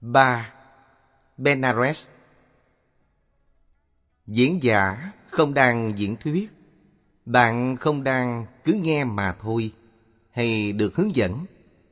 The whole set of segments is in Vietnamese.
3. Benares. Diễn giả không đang diễn thuyết. Bạn không đang cứ nghe mà thôi, hay được hướng dẫn.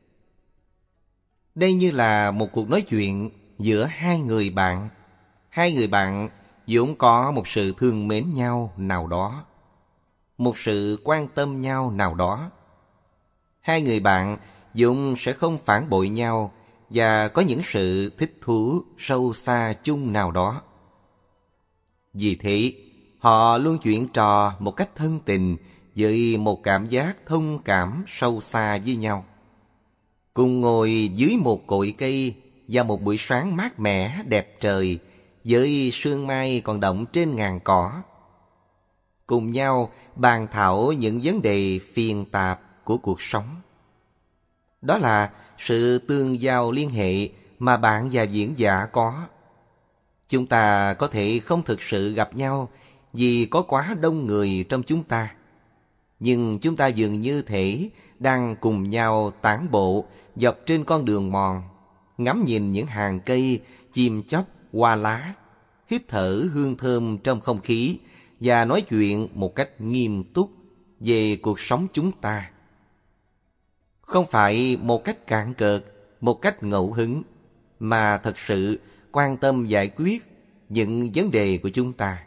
Đây như là một cuộc nói chuyện giữa hai người bạn. Hai người bạn vốn có một sự thương mến nhau nào đó, một sự quan tâm nhau nào đó. Hai người bạn vốn sẽ không phản bội nhau và có những sự thích thú sâu xa chung nào đó. Vì thế, họ luôn chuyện trò một cách thân tình với một cảm giác thông cảm sâu xa với nhau. Cùng ngồi dưới một cội cây vào một buổi sáng mát mẻ đẹp trời với sương mai còn đọng trên ngàn cỏ. Cùng nhau bàn thảo những vấn đề phiền tạp của cuộc sống. Đó là sự tương giao liên hệ mà bạn và diễn giả có. Chúng ta có thể không thực sự gặp nhau vì có quá đông người trong chúng ta. Nhưng chúng ta dường như thể đang cùng nhau tản bộ dọc trên con đường mòn, ngắm nhìn những hàng cây, chim chóc, hoa lá, hít thở hương thơm trong không khí và nói chuyện một cách nghiêm túc về cuộc sống chúng ta. Không phải một cách cạn cợt, một cách ngẫu hứng, mà thật sự quan tâm giải quyết những vấn đề của chúng ta.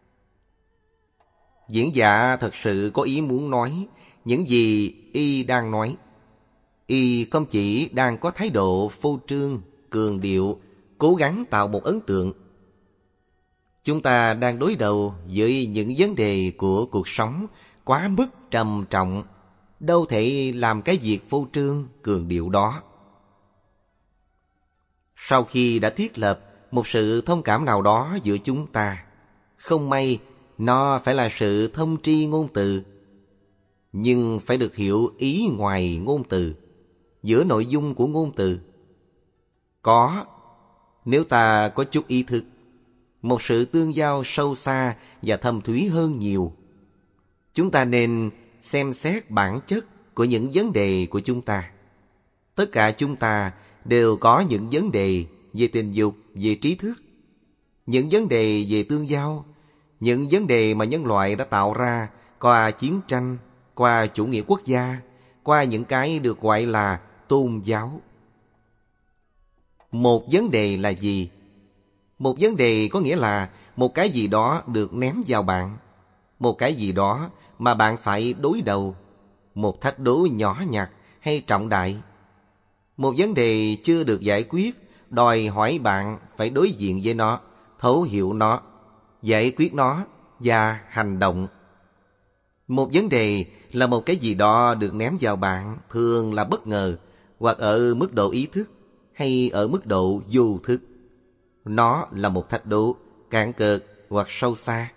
Diễn giả thật sự có ý muốn nói những gì y đang nói. Y không chỉ đang có thái độ phô trương, cường điệu, cố gắng tạo một ấn tượng. Chúng ta đang đối đầu với những vấn đề của cuộc sống quá mức trầm trọng, đâu thể làm cái việc phô trương, cường điệu đó. Sau khi đã thiết lập một sự thông cảm nào đó giữa chúng ta, không may nó phải là sự thông tri ngôn từ, nhưng phải được hiểu ý ngoài ngôn từ, giữa nội dung của ngôn từ. Có, nếu ta có chút ý thức, một sự tương giao sâu xa và thâm thúy hơn nhiều. Chúng ta nên xem xét bản chất của những vấn đề của chúng ta. Tất cả chúng ta đều có những vấn đề về tình dục, về trí thức, những vấn đề về tương giao, những vấn đề mà nhân loại đã tạo ra qua chiến tranh, qua chủ nghĩa quốc gia, qua những cái được gọi là tôn giáo. Một vấn đề là gì? Một vấn đề có nghĩa là một cái gì đó được ném vào bạn, một cái gì đó mà bạn phải đối đầu, một thách đố nhỏ nhặt hay trọng đại. Một vấn đề chưa được giải quyết, đòi hỏi bạn phải đối diện với nó, thấu hiểu nó, giải quyết nó và hành động. Một vấn đề là một cái gì đó được ném vào bạn, thường là bất ngờ, hoặc ở mức độ ý thức, hay ở mức độ vô thức. Nó là một thách đố, cạn cợt hoặc sâu xa.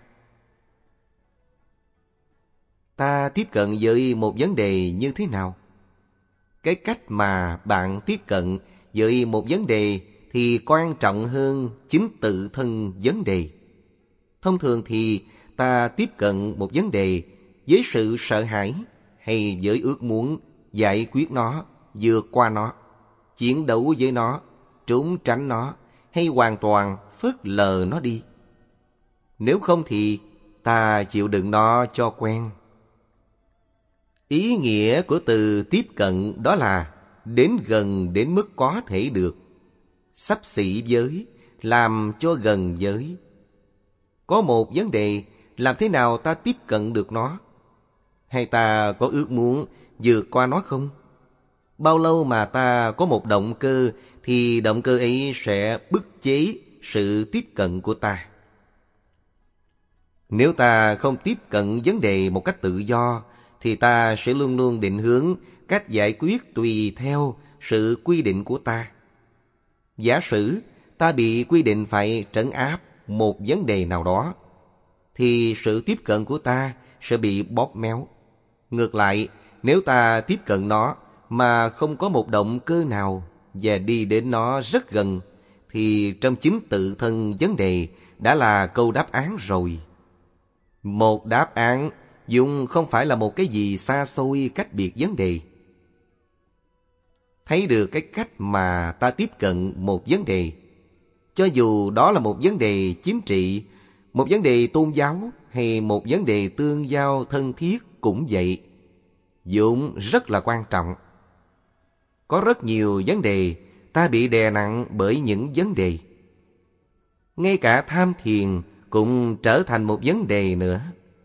Ta tiếp cận với một vấn đề như thế nào? Cái cách mà bạn tiếp cận với một vấn đề thì quan trọng hơn chính tự thân vấn đề. Thông thường thì ta tiếp cận một vấn đề với sự sợ hãi hay với ước muốn giải quyết nó, vượt qua nó, chiến đấu với nó, trốn tránh nó hay hoàn toàn phớt lờ nó đi. Nếu không thì ta chịu đựng nó cho quen. Ý nghĩa của từ tiếp cận đó là đến gần đến mức có thể được, xấp xỉ với, làm cho gần với. Có một vấn đề, làm thế nào ta tiếp cận được nó? Hay ta có ước muốn vượt qua nó không? Bao lâu mà ta có một động cơ thì động cơ ấy sẽ bức chế sự tiếp cận của ta. Nếu ta không tiếp cận vấn đề một cách tự do thì ta sẽ luôn luôn định hướng cách giải quyết tùy theo sự quy định của ta. Giả sử ta bị quy định phải trấn áp một vấn đề nào đó, thì sự tiếp cận của ta sẽ bị bóp méo. Ngược lại, nếu ta tiếp cận nó mà không có một động cơ nào và đi đến nó rất gần, thì trong chính tự thân vấn đề đã là câu đáp án rồi. Một đáp án dùng không phải là một cái gì xa xôi cách biệt vấn đề. thấy được cái cách mà ta tiếp cận một vấn đề. Cho dù đó là một vấn đề chính trị, một vấn đề tôn giáo hay một vấn đề tương giao thân thiết cũng vậy, vốn rất là quan trọng. Có rất nhiều vấn đề ta bị đè nặng bởi những vấn đề. Ngay cả tham thiền cũng trở thành một vấn đề nữa.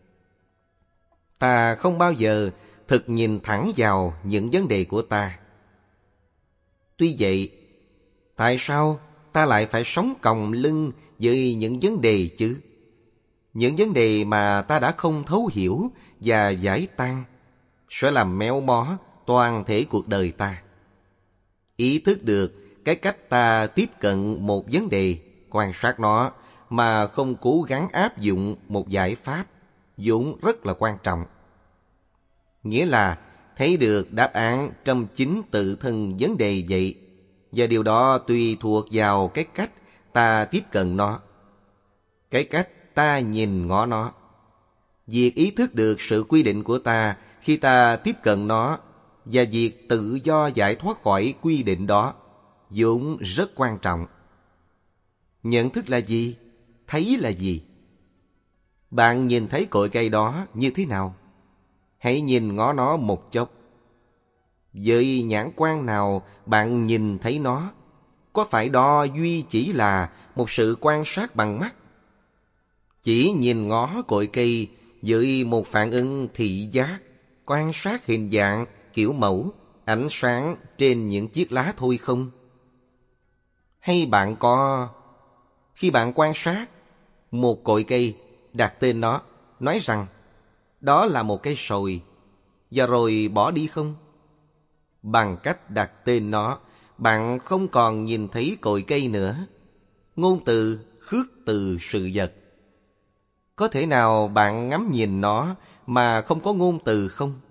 Ta không bao giờ thực nhìn thẳng vào những vấn đề của ta. Tuy vậy, tại sao ta lại phải sống còng lưng với những vấn đề chứ? Những vấn đề mà ta đã không thấu hiểu và giải tan sẽ làm méo mó toàn thể cuộc đời ta. Ý thức được cái cách ta tiếp cận một vấn đề, quan sát nó mà không cố gắng áp dụng một giải pháp vốn rất là quan trọng. Nghĩa là thấy được đáp án trong chính tự thân vấn đề vậy, và điều đó tùy thuộc vào cái cách ta tiếp cận nó, cái cách ta nhìn ngó nó. Việc ý thức được sự quy định của ta khi ta tiếp cận nó và việc tự do giải thoát khỏi quy định đó vốn rất quan trọng. Nhận thức là gì? Thấy là gì? Bạn nhìn thấy cội cây đó như thế nào? Hãy nhìn ngó nó một chốc. Với nhãn quan nào bạn nhìn thấy nó? Có phải đó duy chỉ là một sự quan sát bằng mắt? Chỉ nhìn ngó cội cây với một phản ứng thị giác, quan sát hình dạng, kiểu mẫu, ánh sáng trên những chiếc lá thôi không? Hay bạn có... Khi bạn quan sát một cội cây, đặt tên nó, nói rằng đó là một cây sồi, và rồi bỏ đi không? Bằng cách đặt tên nó, bạn không còn nhìn thấy cội cây nữa. Ngôn từ khước từ sự vật. Có thể nào bạn ngắm nhìn nó mà không có ngôn từ không?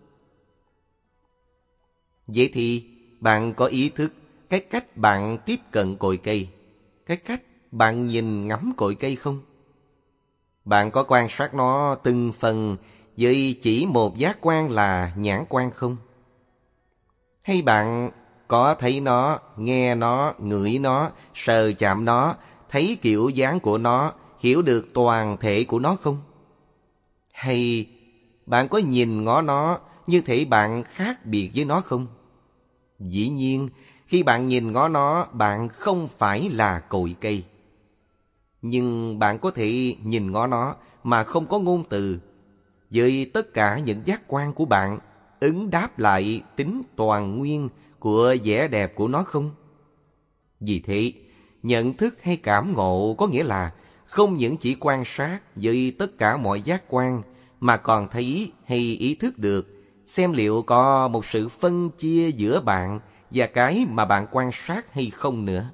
Vậy thì bạn có ý thức cái cách bạn tiếp cận cội cây, cái cách bạn nhìn ngắm cội cây không? Bạn có quan sát nó từng phần với chỉ một giác quan là nhãn quan không? Hay bạn có thấy nó, nghe nó, ngửi nó, sờ chạm nó, thấy kiểu dáng của nó, hiểu được toàn thể của nó không? Hay bạn có nhìn ngó nó như thể bạn khác biệt với nó không? Dĩ nhiên, khi bạn nhìn ngó nó, bạn không phải là cội cây. Nhưng bạn có thể nhìn ngó nó mà không có ngôn từ, với tất cả những giác quan của bạn ứng đáp lại tính toàn nguyên của vẻ đẹp của nó không? Vì thế, nhận thức hay cảm ngộ có nghĩa là không những chỉ quan sát với tất cả mọi giác quan, mà còn thấy hay ý thức được, xem liệu có một sự phân chia giữa bạn và cái mà bạn quan sát hay không nữa.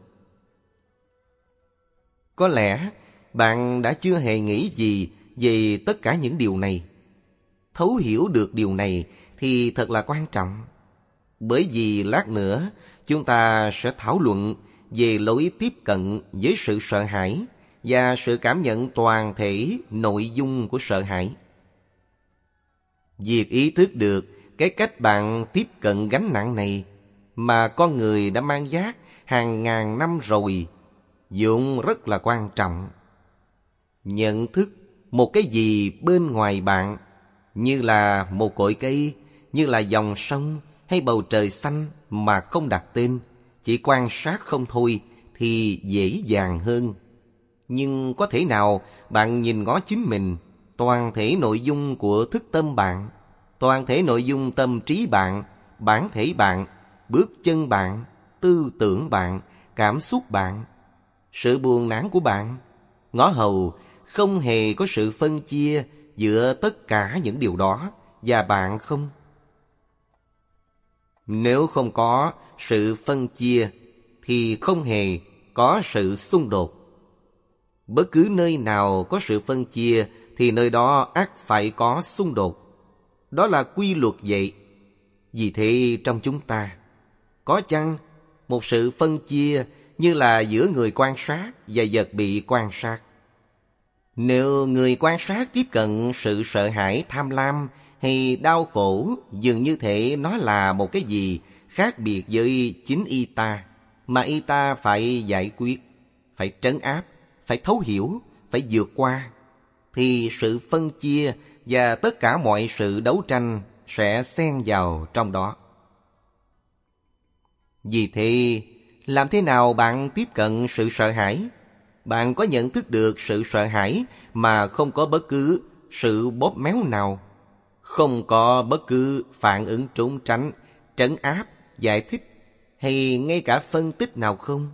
Có lẽ bạn đã chưa hề nghĩ gì về tất cả những điều này. Thấu hiểu được điều này thì thật là quan trọng. Bởi vì lát nữa chúng ta sẽ thảo luận về lối tiếp cận với sự sợ hãi và sự cảm nhận toàn thể nội dung của sợ hãi. Việc ý thức được cái cách bạn tiếp cận gánh nặng này mà con người đã mang vác hàng ngàn năm rồi vốn rất là quan trọng. Nhận thức một cái gì bên ngoài bạn, như là một cội cây, như là dòng sông hay bầu trời xanh mà không đặt tên, chỉ quan sát không thôi thì dễ dàng hơn. Nhưng có thể nào bạn nhìn ngó chính mình, toàn thể nội dung của thức tâm bạn, toàn thể nội dung tâm trí bạn, bản thể bạn, bước chân bạn, tư tưởng bạn, cảm xúc bạn, sự buồn nản của bạn, ngó hầu không hề có sự phân chia giữa tất cả những điều đó và bạn không? Nếu không có sự phân chia thì không hề có sự xung đột. Bất cứ nơi nào có sự phân chia thì nơi đó ắt phải có xung đột. Đó là quy luật vậy. Vì thế trong chúng ta có chăng một sự phân chia như là giữa người quan sát và vật bị quan sát? Nếu người quan sát tiếp cận sự sợ hãi, tham lam hay đau khổ dường như thể nó là một cái gì khác biệt với chính y ta, mà y ta phải giải quyết, phải trấn áp, phải thấu hiểu, phải vượt qua, thì sự phân chia và tất cả mọi sự đấu tranh sẽ xen vào trong đó. Vì thế, làm thế nào bạn tiếp cận sự sợ hãi? Bạn có nhận thức được sự sợ hãi mà không có bất cứ sự bóp méo nào, không có bất cứ phản ứng trốn tránh, trấn áp, giải thích hay ngay cả phân tích nào không?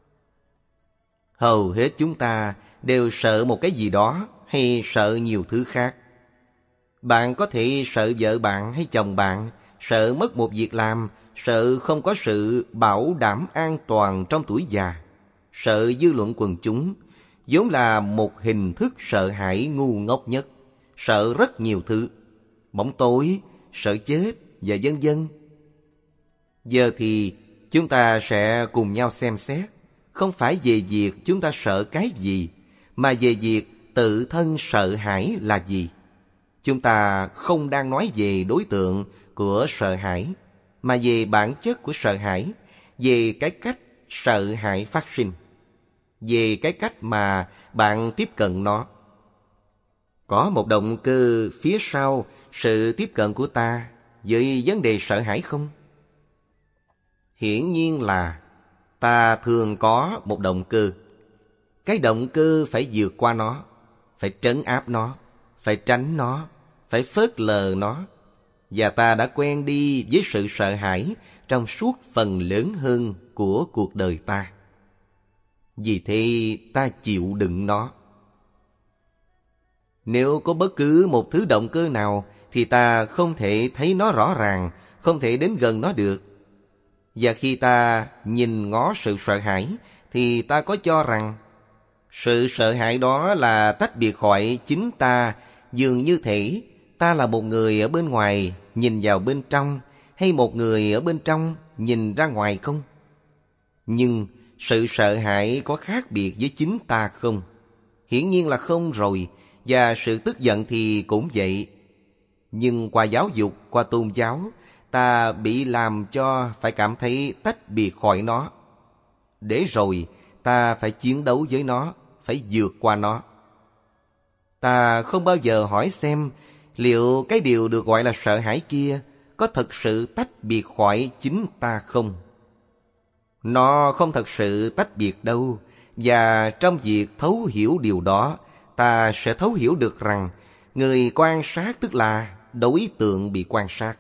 Hầu hết chúng ta đều sợ một cái gì đó hay sợ nhiều thứ khác. Bạn có thể sợ vợ bạn hay chồng bạn, sợ mất một việc làm, sợ không có sự bảo đảm an toàn trong tuổi già, sợ dư luận quần chúng, vốn là một hình thức sợ hãi ngu ngốc nhất, sợ rất nhiều thứ, bóng tối, sợ chết và vân vân. Giờ thì chúng ta sẽ cùng nhau xem xét, không phải về việc chúng ta sợ cái gì, mà về việc tự thân sợ hãi là gì. Chúng ta không đang nói về đối tượng của sợ hãi, mà về bản chất của sợ hãi, về cái cách sợ hãi phát sinh, về cái cách mà bạn tiếp cận nó. Có một động cơ phía sau sự tiếp cận của ta với vấn đề sợ hãi không? Hiển nhiên là ta thường có một động cơ. Cái động cơ phải vượt qua nó, phải trấn áp nó, phải tránh nó, phải phớt lờ nó. Và ta đã quen đi với sự sợ hãi trong suốt phần lớn hơn của cuộc đời ta. Vì thế ta chịu đựng nó. Nếu có bất cứ một thứ động cơ nào thì ta không thể thấy nó rõ ràng, không thể đến gần nó được. Và khi ta nhìn ngó sự sợ hãi thì ta có cho rằng sự sợ hãi đó là tách biệt khỏi chính ta, dường như thể ta là một người ở bên ngoài nhìn vào bên trong, hay một người ở bên trong nhìn ra ngoài không? Nhưng sự sợ hãi có khác biệt với chính ta không? Hiển nhiên là không rồi, và sự tức giận thì cũng vậy. Nhưng qua giáo dục, qua tôn giáo, ta bị làm cho phải cảm thấy tách biệt khỏi nó. Để rồi ta phải chiến đấu với nó, phải vượt qua nó. Ta không bao giờ hỏi xem liệu cái điều được gọi là sợ hãi kia có thật sự tách biệt khỏi chính ta không? Nó không thật sự tách biệt đâu. Và trong việc thấu hiểu điều đó, ta sẽ thấu hiểu được rằng người quan sát tức là đối tượng bị quan sát.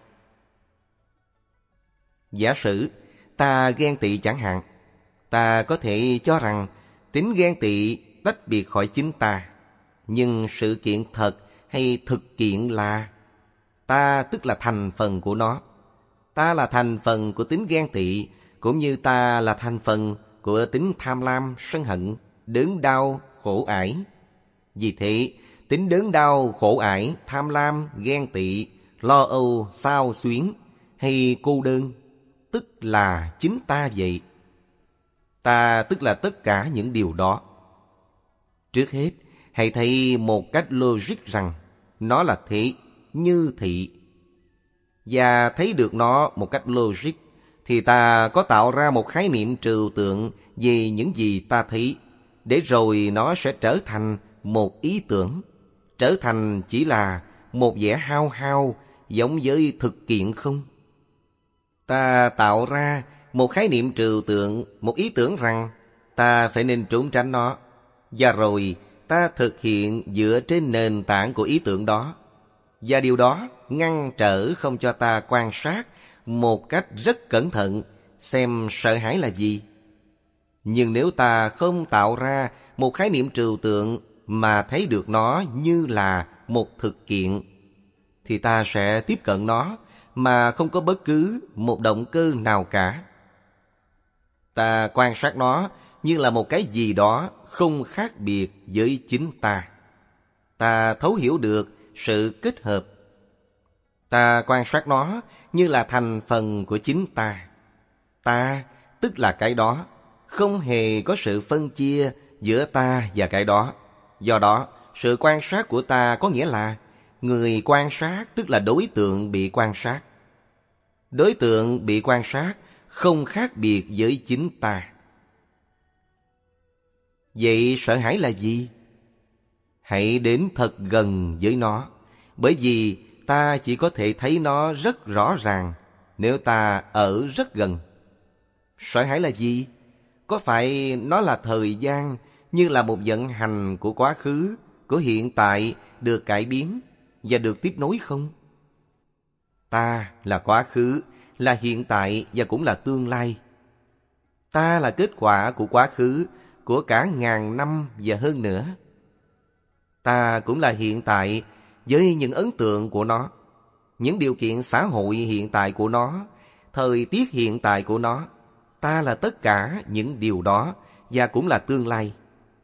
Giả sử ta ghen tị chẳng hạn, ta có thể cho rằng tính ghen tị tách biệt khỏi chính ta. Nhưng sự kiện thật hay thực kiện là ta tức là thành phần của nó. Ta là thành phần của tính ghen tị, cũng như ta là thành phần của tính tham lam, sân hận, đớn đau, khổ ải. Vì thế, tính đớn đau, khổ ải, tham lam, ghen tị, lo âu, xao xuyến hay cô đơn, tức là chính ta vậy. Ta tức là tất cả những điều đó. Trước hết, hãy thấy một cách logic rằng nó là thế, như thị. Và thấy được nó một cách logic thì ta có tạo ra một khái niệm trừu tượng về những gì ta thấy, để rồi nó sẽ trở thành một ý tưởng, trở thành chỉ là một vẻ hao hao giống với thực kiện không? Ta tạo ra một khái niệm trừu tượng, một ý tưởng rằng ta phải nên trốn tránh nó, và rồi ta thực hiện dựa trên nền tảng của ý tưởng đó. Và điều đó ngăn trở không cho ta quan sát một cách rất cẩn thận xem sợ hãi là gì. Nhưng nếu ta không tạo ra một khái niệm trừu tượng mà thấy được nó như là một thực kiện, thì ta sẽ tiếp cận nó mà không có bất cứ một động cơ nào cả. Ta quan sát nó như là một cái gì đó không khác biệt với chính ta. Ta thấu hiểu được sự kết hợp. Ta quan sát nó như là thành phần của chính ta. Ta tức là cái đó, không hề có sự phân chia giữa ta và cái đó. Do đó, sự quan sát của ta có nghĩa là người quan sát tức là đối tượng bị quan sát. Đối tượng bị quan sát không khác biệt với chính ta. Vậy sợ hãi là gì? Hãy đến thật gần với nó, bởi vì ta chỉ có thể thấy nó rất rõ ràng nếu ta ở rất gần. Sợ hãi là gì? Có phải nó là thời gian, như là một vận hành của quá khứ, của hiện tại được cải biến và được tiếp nối không? Ta là quá khứ, là hiện tại và cũng là tương lai. Ta là kết quả của quá khứ, của cả ngàn năm và hơn nữa. Ta cũng là hiện tại với những ấn tượng của nó, những điều kiện xã hội hiện tại của nó, thời tiết hiện tại của nó. Ta là tất cả những điều đó và cũng là tương lai.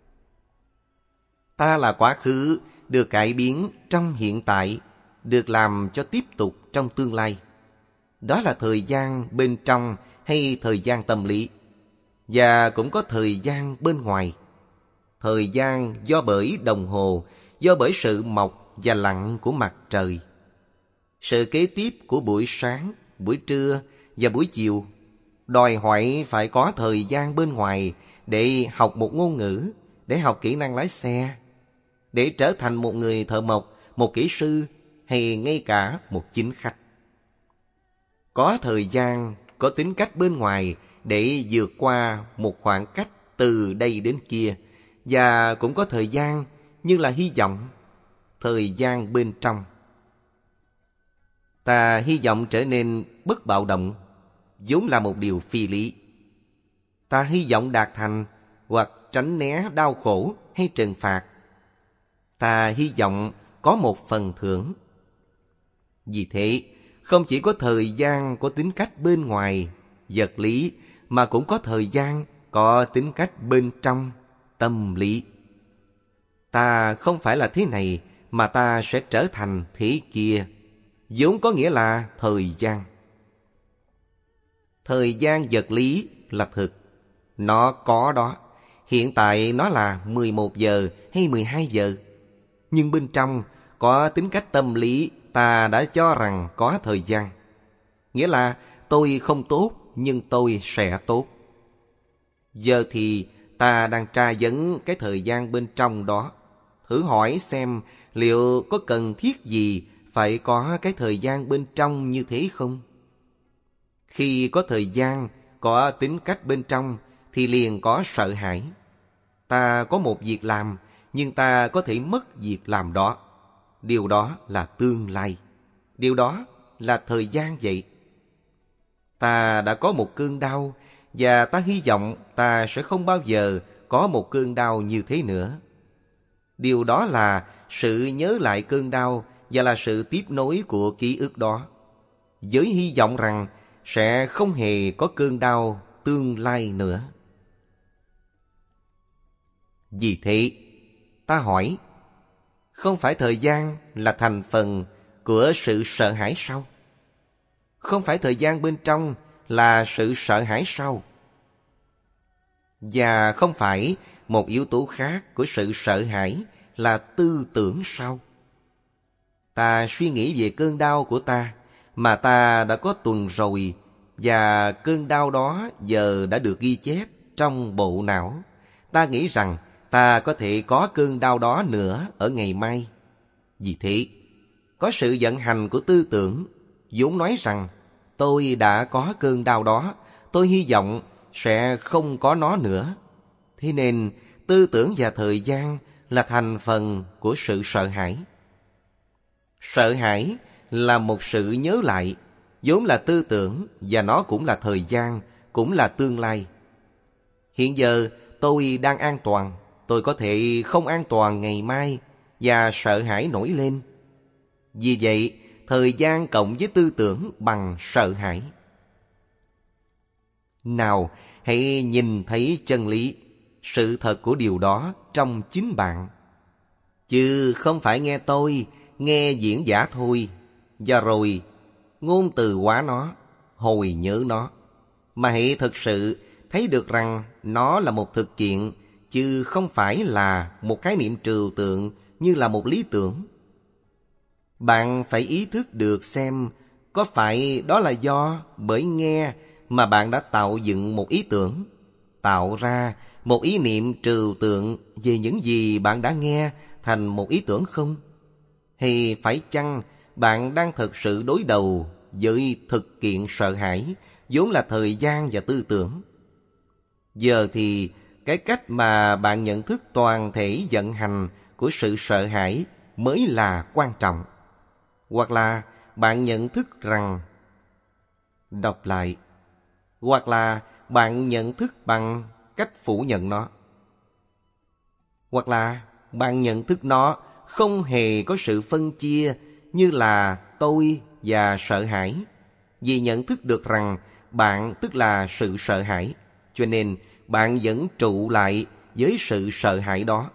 Ta là quá khứ được cải biến trong hiện tại, được làm cho tiếp tục trong tương lai. Đó là thời gian bên trong hay thời gian tâm lý. Và cũng có thời gian bên ngoài. Thời gian do bởi đồng hồ, do bởi sự mọc và lặn của mặt trời. Sự kế tiếp của buổi sáng, buổi trưa và buổi chiều đòi hỏi phải có thời gian bên ngoài để học một ngôn ngữ, để học kỹ năng lái xe, để trở thành một người thợ mộc, một kỹ sư hay ngay cả một chính khách. Có thời gian, có tính cách bên ngoài để vượt qua một khoảng cách từ đây đến kia, và cũng có thời gian như là hy vọng, thời gian bên trong. Ta hy vọng trở nên bất bạo động, vốn là một điều phi lý. Ta hy vọng đạt thành hoặc tránh né đau khổ hay trừng phạt. Ta hy vọng có một phần thưởng. Vì thế, không chỉ có thời gian có tính cách bên ngoài, vật lý, mà cũng có thời gian có tính cách bên trong, tâm lý. Ta không phải là thế này, mà ta sẽ trở thành thế kia, vốn có nghĩa là thời gian. Thời gian vật lý là thực, nó có đó. Hiện tại nó là 11 giờ hay 12 giờ. Nhưng bên trong có tính cách tâm lý, ta đã cho rằng có thời gian. Nghĩa là tôi không tốt, nhưng tôi sẽ tốt. Giờ thì ta đang tra vấn cái thời gian bên trong đó. Thử hỏi xem liệu có cần thiết gì phải có cái thời gian bên trong như thế không? Khi có thời gian, có tính cách bên trong thì liền có sợ hãi. Ta có một việc làm, nhưng ta có thể mất việc làm đó. Điều đó là tương lai. Điều đó là thời gian vậy. Ta đã có một cơn đau, và ta hy vọng ta sẽ không bao giờ có một cơn đau như thế nữa. Điều đó là sự nhớ lại cơn đau và là sự tiếp nối của ký ức đó, với hy vọng rằng sẽ không hề có cơn đau tương lai nữa. Vì thế, ta hỏi, không phải thời gian là thành phần của sự sợ hãi sao? Không phải thời gian bên trong là sự sợ hãi sao? Và không phải một yếu tố khác của sự sợ hãi là tư tưởng sao? Ta suy nghĩ về cơn đau của ta mà ta đã có tuần rồi, và cơn đau đó giờ đã được ghi chép trong bộ não. Ta nghĩ rằng ta có thể có cơn đau đó nữa ở ngày mai. Vì thế, có sự vận hành của tư tưởng vốn nói rằng tôi đã có cơn đau đó, tôi hy vọng sẽ không có nó nữa. Thế nên tư tưởng và thời gian là thành phần của sự sợ hãi. Sợ hãi là một sự nhớ lại, vốn là tư tưởng, và nó cũng là thời gian, cũng là tương lai. Hiện giờ tôi đang an toàn, tôi có thể không an toàn ngày mai, và sợ hãi nổi lên. Vì vậy, thời gian cộng với tư tưởng bằng sợ hãi. Nào, hãy nhìn thấy chân lý, sự thật của điều đó trong chính bạn. Chứ không phải nghe tôi, nghe diễn giả thôi, và rồi ngôn từ hóa nó, hồi nhớ nó. Mà hãy thực sự thấy được rằng nó là một thực kiện, chứ không phải là một khái niệm trừu tượng như là một lý tưởng. Bạn phải ý thức được xem Có phải đó là do bởi nghe mà bạn đã tạo dựng một ý tưởng, tạo ra một ý niệm trừu tượng về những gì bạn đã nghe thành một ý tưởng không? Hay phải chăng bạn đang thực sự đối đầu với thực kiện sợ hãi, vốn là thời gian và tư tưởng? Giờ thì cái cách mà bạn nhận thức toàn thể vận hành của sự sợ hãi mới là quan trọng. Hoặc là bạn nhận thức rằng, đọc lại, hoặc là bạn nhận thức bằng cách phủ nhận nó, hoặc là bạn nhận thức nó không hề có sự phân chia như là tôi và sợ hãi. Vì nhận thức được rằng bạn tức là sự sợ hãi, cho nên bạn vẫn trụ lại với sự sợ hãi đó.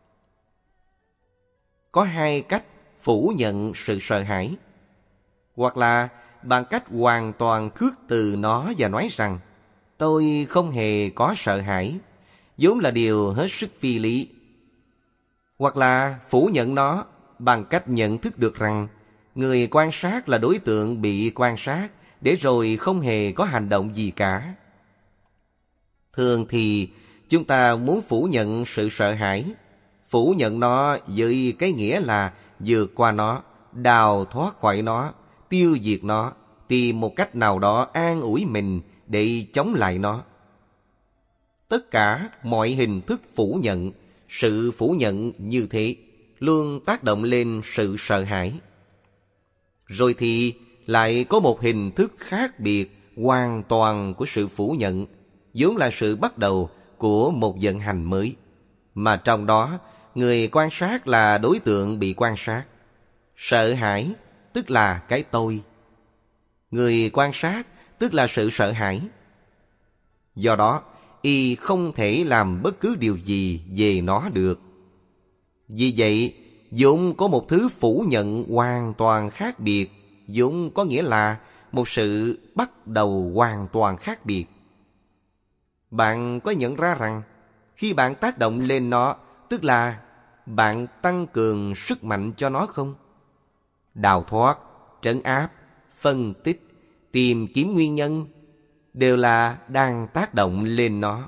Có hai cách phủ nhận sự sợ hãi. Hoặc là bằng cách hoàn toàn khước từ nó và nói rằng tôi không hề có sợ hãi, vốn là điều hết sức phi lý. Hoặc là phủ nhận nó bằng cách nhận thức được rằng người quan sát là đối tượng bị quan sát, để rồi không hề có hành động gì cả. Thường thì chúng ta muốn phủ nhận sự sợ hãi, phủ nhận nó với cái nghĩa là vượt qua nó, đào thoát khỏi nó, tiêu diệt nó, tìm một cách nào đó an ủi mình để chống lại nó. Tất cả mọi hình thức phủ nhận, sự phủ nhận như thế luôn tác động lên sự sợ hãi. Rồi thì lại có một hình thức khác biệt hoàn toàn của sự phủ nhận, vốn là sự bắt đầu của một vận hành mới, mà trong đó người quan sát là đối tượng bị quan sát. Sợ hãi tức là cái tôi, người quan sát tức là sự sợ hãi. Do đó, y không thể làm bất cứ điều gì về nó được. Vì vậy, vốn có một thứ phủ nhận hoàn toàn khác biệt, vốn có nghĩa là một sự bắt đầu hoàn toàn khác biệt. Bạn có nhận ra rằng khi bạn tác động lên nó, tức là bạn tăng cường sức mạnh cho nó không? Đào thoát, trấn áp, phân tích, tìm kiếm nguyên nhân đều là đang tác động lên nó.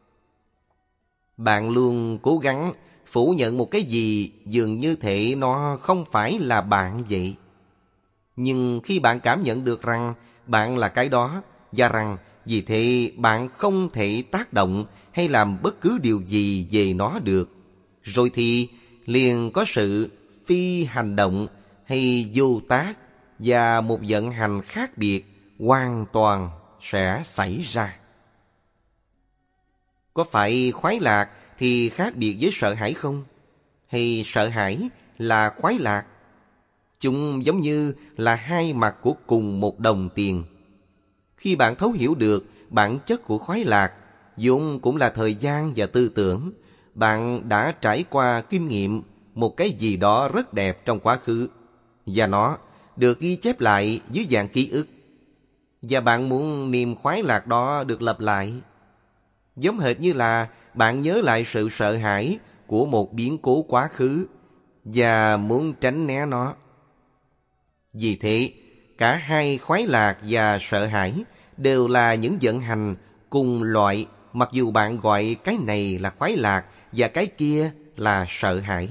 Bạn luôn cố gắng phủ nhận một cái gì dường như thể nó không phải là bạn vậy. Nhưng khi bạn cảm nhận được rằng bạn là cái đó, và rằng vì thế bạn không thể tác động hay làm bất cứ điều gì về nó được, rồi thì liền có sự phi hành động hay vô tác, và một vận hành khác biệt hoàn toàn sẽ xảy ra. Có phải khoái lạc thì khác biệt với sợ hãi không? Hay sợ hãi là khoái lạc? Chúng giống như là hai mặt của cùng một đồng tiền. Khi bạn thấu hiểu được bản chất của khoái lạc, vốn cũng là thời gian và tư tưởng, bạn đã trải qua kinh nghiệm một cái gì đó rất đẹp trong quá khứ, và nó được ghi chép lại dưới dạng ký ức, và bạn muốn niềm khoái lạc đó được lặp lại. Giống hệt như là bạn nhớ lại sự sợ hãi của một biến cố quá khứ và muốn tránh né nó. Vì thế, cả hai khoái lạc và sợ hãi đều là những vận hành cùng loại, mặc dù bạn gọi cái này là khoái lạc và cái kia là sợ hãi.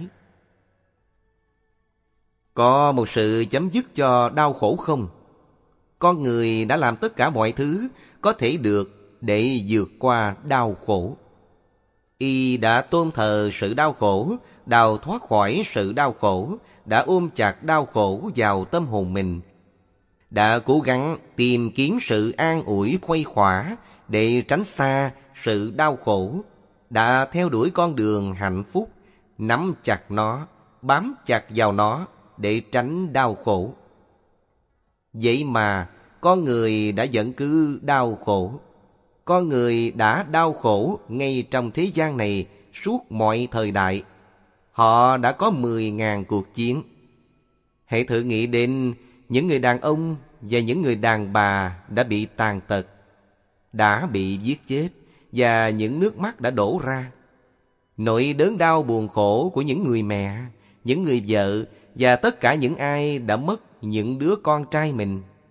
Có một sự chấm dứt cho đau khổ không? Con người đã làm tất cả mọi thứ có thể được để vượt qua đau khổ. Y đã tôn thờ sự đau khổ, đào thoát khỏi sự đau khổ, đã ôm chặt đau khổ vào tâm hồn mình, đã cố gắng tìm kiếm sự an ủi khuây khỏa để tránh xa sự đau khổ, đã theo đuổi con đường hạnh phúc, nắm chặt nó, bám chặt vào nó để tránh đau khổ. Vậy mà con người đã vẫn cứ đau khổ. Con người đã đau khổ ngay trong thế gian này suốt mọi thời đại. Họ đã có 10.000 cuộc chiến. Hãy thử nghĩ đến những người đàn ông và những người đàn bà đã bị tàn tật, đã bị giết chết, và những nước mắt đã đổ ra. Nỗi đớn đau buồn khổ của những người mẹ, những người vợ và tất cả những ai đã mất những đứa con trai mình.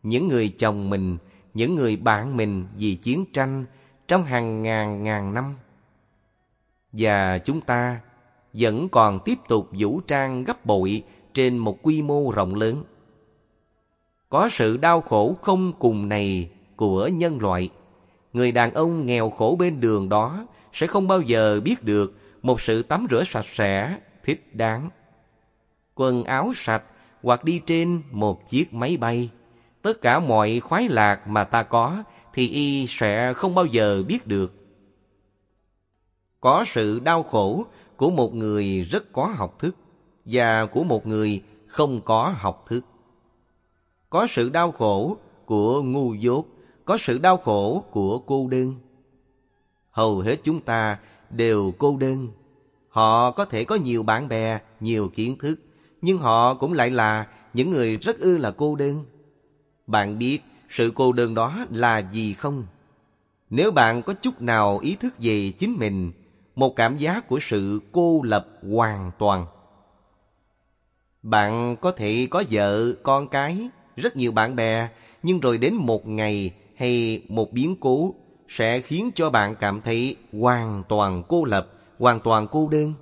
những người chồng mình, những người bạn mình vì chiến tranh trong hàng ngàn năm. Và chúng ta vẫn còn tiếp tục vũ trang gấp bội trên một quy mô rộng lớn. Có sự đau khổ không cùng này của nhân loại. Người đàn ông nghèo khổ bên đường đó sẽ không bao giờ biết được một sự tắm rửa sạch sẽ, thích đáng, quần áo sạch hoặc đi trên một chiếc máy bay. Tất cả mọi khoái lạc mà ta có thì y sẽ không bao giờ biết được. Có sự đau khổ của một người rất có học thức và của một người không có học thức. Có sự đau khổ của ngu dốt, có sự đau khổ của cô đơn. Hầu hết chúng ta đều cô đơn. Họ có thể có nhiều bạn bè, nhiều kiến thức, nhưng họ cũng lại là những người rất ư là cô đơn. Bạn biết sự cô đơn đó là gì không? Nếu bạn có chút nào ý thức về chính mình, một cảm giác của sự cô lập hoàn toàn. Bạn có thể có vợ, con cái, rất nhiều bạn bè, nhưng rồi đến một ngày hay một biến cố sẽ khiến cho bạn cảm thấy hoàn toàn cô lập, hoàn toàn cô đơn.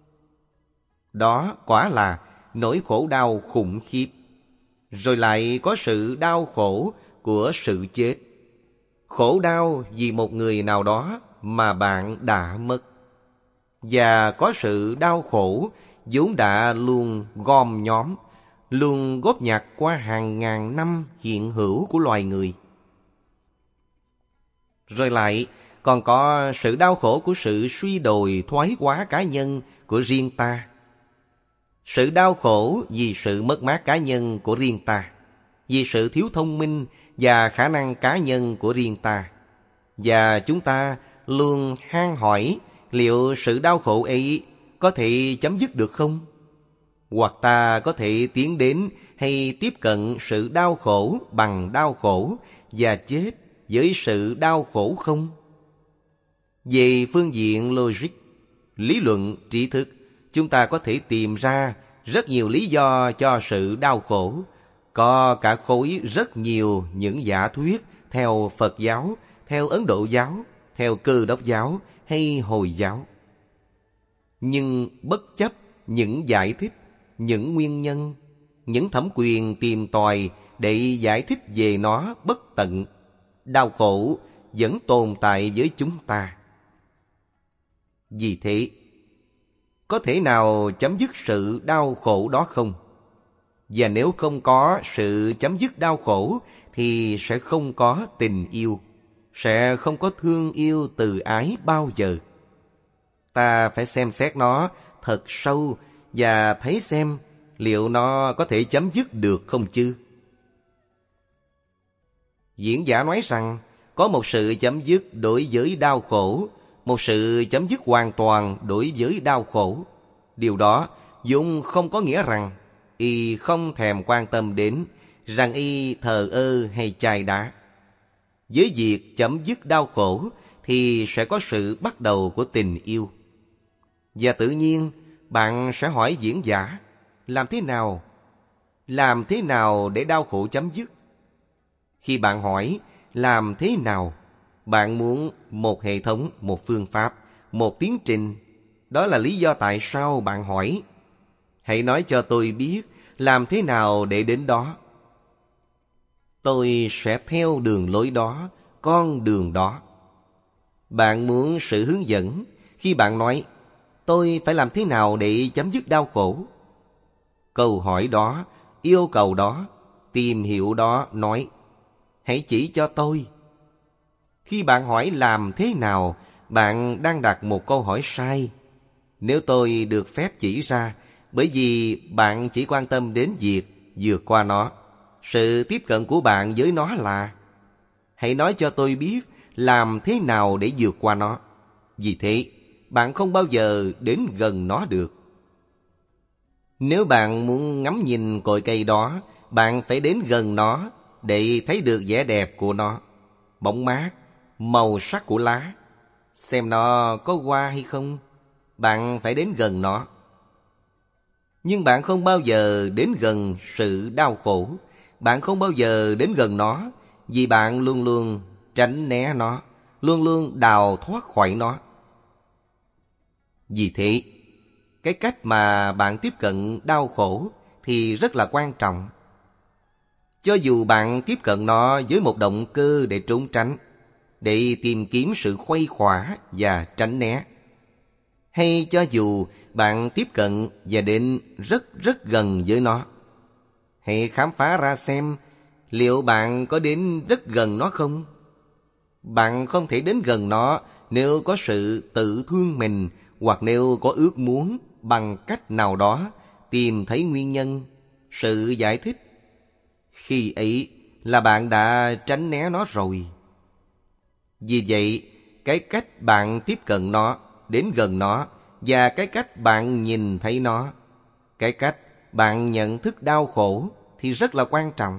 Đó quả là nỗi khổ đau khủng khiếp. Rồi lại có sự đau khổ của sự chết. Khổ đau vì một người nào đó mà bạn đã mất. Và có sự đau khổ vốn đã luôn gom nhóm, luôn góp nhặt qua hàng ngàn năm hiện hữu của loài người. Rồi lại còn có sự đau khổ của sự suy đồi thoái hóa cá nhân của riêng ta. Sự đau khổ vì sự mất mát cá nhân của riêng ta, vì sự thiếu thông minh và khả năng cá nhân của riêng ta. Và chúng ta luôn han hỏi liệu sự đau khổ ấy có thể chấm dứt được không? Hoặc ta có thể tiến đến hay tiếp cận sự đau khổ bằng đau khổ và chết với sự đau khổ không? Về phương diện logic, lý luận, trí thức, chúng ta có thể tìm ra rất nhiều lý do cho sự đau khổ. Có cả khối rất nhiều những giả thuyết theo Phật giáo, theo Ấn Độ giáo, theo Cơ Đốc giáo hay Hồi giáo. Nhưng bất chấp những giải thích, những nguyên nhân, những thẩm quyền tìm tòi để giải thích về nó bất tận, đau khổ vẫn tồn tại với chúng ta. Vì thế, có thể nào chấm dứt sự đau khổ đó không? Và nếu không có sự chấm dứt đau khổ thì sẽ không có tình yêu, sẽ không có thương yêu từ ái bao giờ. Ta phải xem xét nó thật sâu và thấy xem liệu nó có thể chấm dứt được không chứ. Diễn giả nói rằng có một sự chấm dứt đối với đau khổ, một sự chấm dứt hoàn toàn đối với đau khổ. Điều đó vốn không có nghĩa rằng y không thèm quan tâm đến, rằng y thờ ơ hay chai đá. Với việc chấm dứt đau khổ thì sẽ có sự bắt đầu của tình yêu. Và tự nhiên bạn sẽ hỏi diễn giả, làm thế nào? Làm thế nào để đau khổ chấm dứt? Khi bạn hỏi làm thế nào, bạn muốn một hệ thống, một phương pháp, một tiến trình. Đó là lý do tại sao bạn hỏi. Hãy nói cho tôi biết làm thế nào để đến đó. Tôi sẽ theo đường lối đó, con đường đó. Bạn muốn sự hướng dẫn. Khi bạn nói tôi phải làm thế nào để chấm dứt đau khổ, câu hỏi đó, yêu cầu đó, tìm hiểu đó nói hãy chỉ cho tôi. Khi bạn hỏi làm thế nào, bạn đang đặt một câu hỏi sai. Nếu tôi được phép chỉ ra, bởi vì bạn chỉ quan tâm đến việc vượt qua nó, sự tiếp cận của bạn với nó là hãy nói cho tôi biết làm thế nào để vượt qua nó. Vì thế, bạn không bao giờ đến gần nó được. Nếu bạn muốn ngắm nhìn cội cây đó, bạn phải đến gần nó để thấy được vẻ đẹp của nó, bóng mát, màu sắc của lá. Xem nó có hoa hay không, bạn phải đến gần nó. Nhưng bạn không bao giờ đến gần sự đau khổ. bạn không bao giờ đến gần nó, vì bạn luôn luôn tránh né nó, luôn luôn đào thoát khỏi nó. Vì thế, cái cách mà bạn tiếp cận đau khổ thì rất là quan trọng. Cho dù bạn tiếp cận nó với một động cơ để trốn tránh, để tìm kiếm sự khuây khỏa và tránh né, hay cho dù bạn tiếp cận và đến rất gần với nó, hãy khám phá ra xem liệu bạn có đến rất gần nó không? Bạn không thể đến gần nó nếu có sự tự thương mình, hoặc nếu có ước muốn bằng cách nào đó tìm thấy nguyên nhân, sự giải thích. Khi ấy là bạn đã tránh né nó rồi. Vì vậy, cái cách bạn tiếp cận nó, đến gần nó, và cái cách bạn nhìn thấy nó, cái cách bạn nhận thức đau khổ thì rất là quan trọng.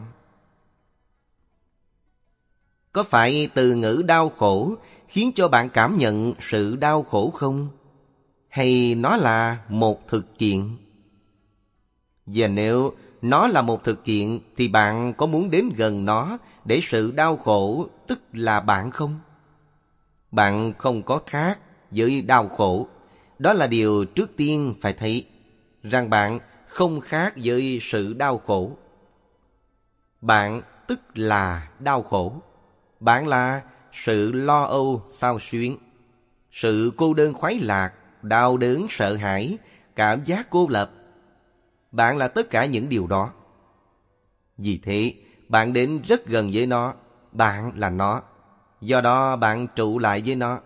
Có phải từ ngữ đau khổ khiến cho bạn cảm nhận sự đau khổ không? Hay nó là một thực kiện? Và nếu nó là một thực kiện thì bạn có muốn đến gần nó để sự đau khổ tức là bạn không? Bạn không có khác với đau khổ. Đó là điều trước tiên phải thấy, rằng bạn không khác với sự đau khổ. Bạn tức là đau khổ. Bạn là sự lo âu xao xuyến, sự cô đơn khoái lạc, đau đớn sợ hãi, cảm giác cô lập. Bạn là tất cả những điều đó. Vì thế, bạn đến rất gần với nó. Bạn là nó. Do đó bạn trụ lại với nó.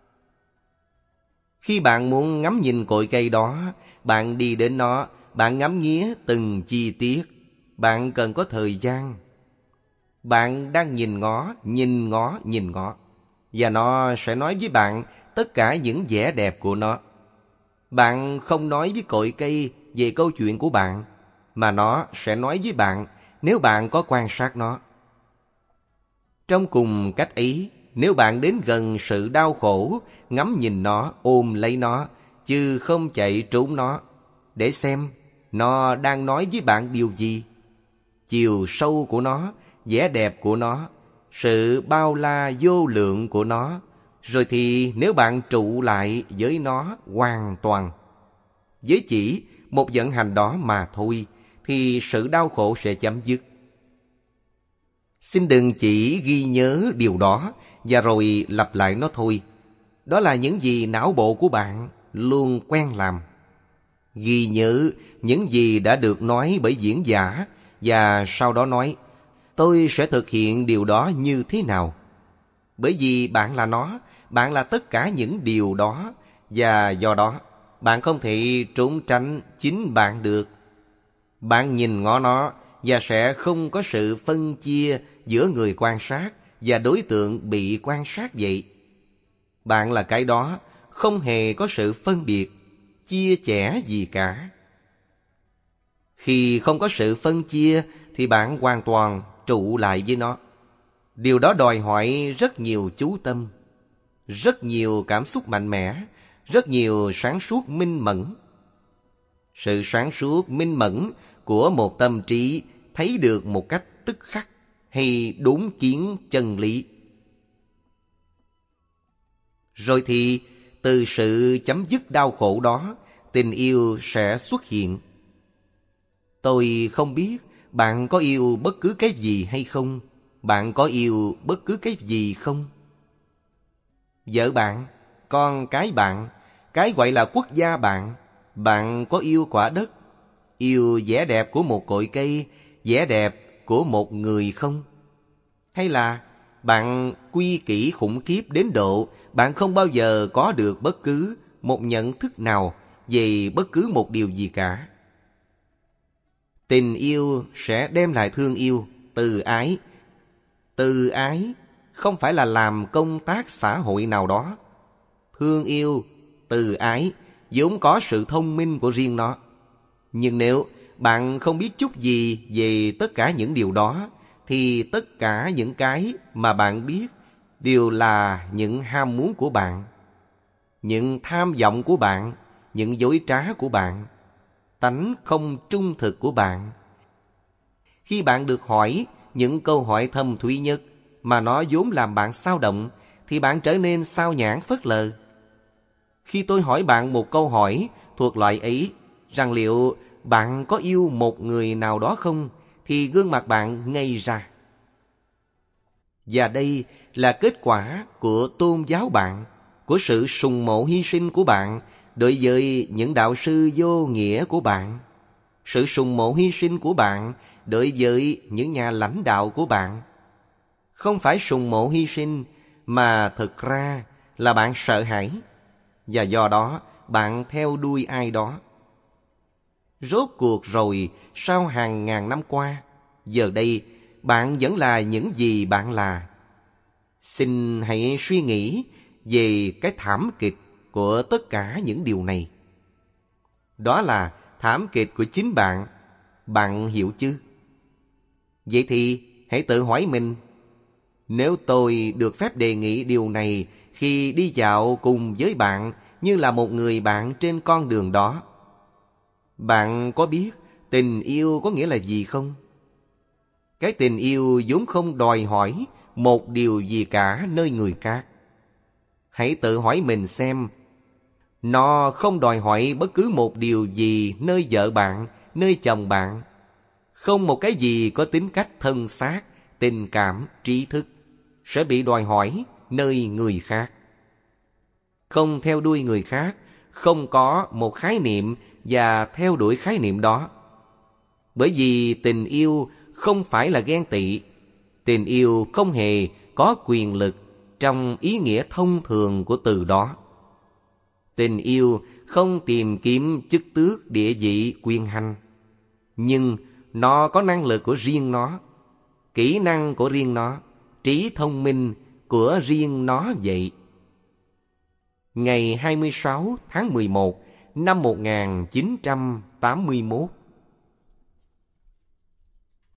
Khi bạn muốn ngắm nhìn cội cây đó, bạn đi đến nó, bạn ngắm nghía từng chi tiết. Bạn cần có thời gian. Bạn đang nhìn ngó, và nó sẽ nói với bạn tất cả những vẻ đẹp của nó. Bạn không nói với cội cây về câu chuyện của bạn, mà nó sẽ nói với bạn nếu bạn có quan sát nó. Trong cùng cách ấy, nếu bạn đến gần sự đau khổ, ngắm nhìn nó, ôm lấy nó, chứ không chạy trốn nó, để xem nó đang nói với bạn điều gì, chiều sâu của nó, vẻ đẹp của nó, sự bao la vô lượng của nó, rồi thì nếu bạn trụ lại với nó hoàn toàn, với chỉ một vận hành đó mà thôi, thì sự đau khổ sẽ chấm dứt. Xin đừng chỉ ghi nhớ điều đó và rồi lặp lại nó thôi. Đó là những gì não bộ của bạn luôn quen làm. Ghi nhớ những gì đã được nói bởi diễn giả, và sau đó nói, tôi sẽ thực hiện điều đó như thế nào. Bởi vì bạn là nó, bạn là tất cả những điều đó, và do đó bạn không thể trốn tránh chính bạn được. Bạn nhìn ngó nó và sẽ không có sự phân chia giữa người quan sát và đối tượng bị quan sát vậy. Bạn là cái đó, không hề có sự phân biệt, chia chẻ gì cả. Khi không có sự phân chia thì bạn hoàn toàn trụ lại với nó. Điều đó đòi hỏi rất nhiều chú tâm, rất nhiều cảm xúc mạnh mẽ, rất nhiều sáng suốt minh mẫn. Sự sáng suốt minh mẫn của một tâm trí thấy được một cách tức khắc hay đốn kiến chân lý. Rồi thì từ sự chấm dứt đau khổ đó, tình yêu sẽ xuất hiện. Tôi không biết bạn có yêu bất cứ cái gì hay không. Bạn có yêu bất cứ cái gì không? Vợ bạn, con cái bạn, cái gọi là quốc gia bạn. Bạn có yêu quả đất, yêu vẻ đẹp của một cội cây, vẻ đẹp của một người không? Hay là bạn quy kỷ khủng khiếp đến độ bạn không bao giờ có được bất cứ một nhận thức nào về bất cứ một điều gì cả? Tình yêu sẽ đem lại thương yêu, từ ái. Từ ái không phải là làm công tác xã hội nào đó. Thương yêu, từ ái vốn có sự thông minh của riêng nó. Nhưng nếu bạn không biết chút gì về tất cả những điều đó, thì tất cả những cái mà bạn biết đều là những ham muốn của bạn, những tham vọng của bạn, những dối trá của bạn, tánh không trung thực của bạn. Khi bạn được hỏi những câu hỏi thâm thúy nhất mà nó vốn làm bạn xao động, thì bạn trở nên xao nhãng phớt lờ. Khi tôi hỏi bạn một câu hỏi thuộc loại ấy, rằng liệu bạn có yêu một người nào đó không, thì gương mặt bạn ngây ra. Và đây là kết quả của tôn giáo bạn, của sự sùng mộ hy sinh của bạn đối với những đạo sư vô nghĩa của bạn, sự sùng mộ hy sinh của bạn đối với những nhà lãnh đạo của bạn. Không phải sùng mộ hy sinh, mà thực ra là bạn sợ hãi, và do đó bạn theo đuôi ai đó. Rốt cuộc rồi, sau hàng ngàn năm qua, giờ đây bạn vẫn là những gì bạn là. Xin hãy suy nghĩ về cái thảm kịch của tất cả những điều này. Đó là thảm kịch của chính bạn. Bạn hiểu chứ? Vậy thì hãy tự hỏi mình, nếu tôi được phép đề nghị điều này khi đi dạo cùng với bạn như là một người bạn trên con đường đó, bạn có biết tình yêu có nghĩa là gì không? Cái tình yêu vốn không đòi hỏi một điều gì cả nơi người khác. Hãy tự hỏi mình xem, nó không đòi hỏi bất cứ một điều gì nơi vợ bạn, nơi chồng bạn. Không một cái gì có tính cách thân xác, tình cảm, trí thức sẽ bị đòi hỏi nơi người khác. Không theo đuôi người khác, không có một khái niệm và theo đuổi khái niệm đó. Bởi vì tình yêu không phải là ghen tị. Tình yêu không hề có quyền lực trong ý nghĩa thông thường của từ đó. Tình yêu không tìm kiếm chức tước, địa vị, quyền hành. Nhưng nó có năng lực của riêng nó, kỹ năng của riêng nó, trí thông minh của riêng nó vậy. Ngày 26 tháng 11 năm 1981,